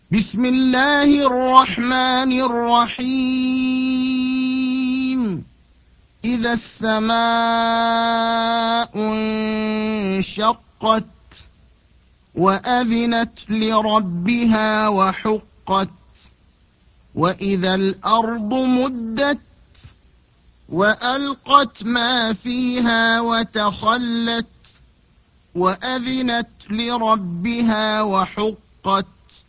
بسم الله الرحمن الرحيم. إذا السماء انشقت وأذنت لربها وحقت وإذا الأرض مدت وألقت ما فيها وتخلت وأذنت لربها وحقت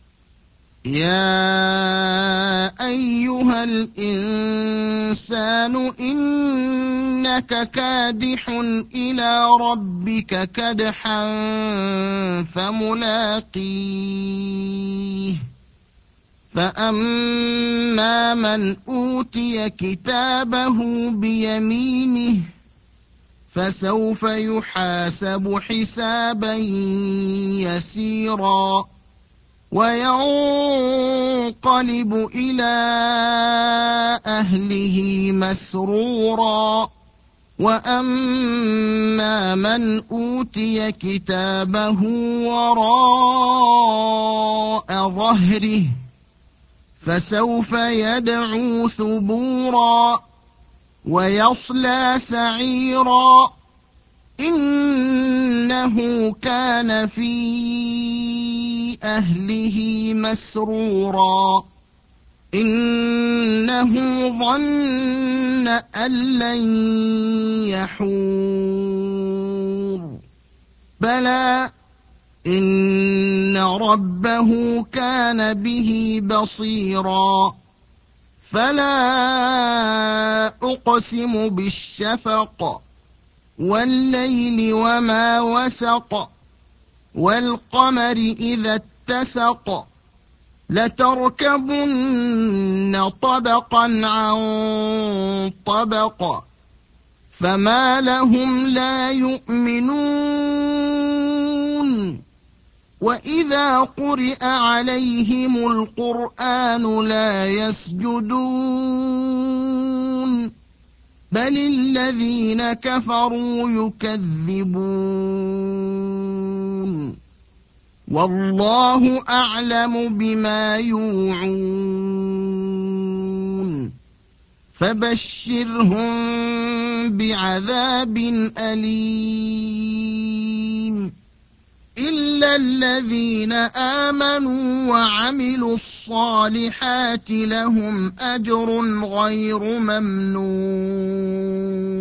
يا أيها الإنسان إنك كادح إلى ربك كدحا فملاقيه فأما من أوتي كتابه بيمينه فسوف يحاسب حسابا يسيرا وينقلب إلى أهله مسرورا وأما من أوتي كتابه وراء ظهره فسوف يدعو ثبورا ويصلى سعيرا إنه كان في أهله مسرورا إنه ظن أن لن يحور بلى إن ربه كان به بصيرا فلا أقسم بالشفق والليل وما وسق والقمر إذا اتسق لتركبن طبقا عن طبق فما لهم لا يؤمنون وإذا قرئ عليهم القرآن لا يسجدون بل الذين كفروا يكذبون والله أعلم بما يوعون فبشرهم بعذاب أليم إلا الذين آمنوا وعملوا الصالحات لهم أجر غير ممنون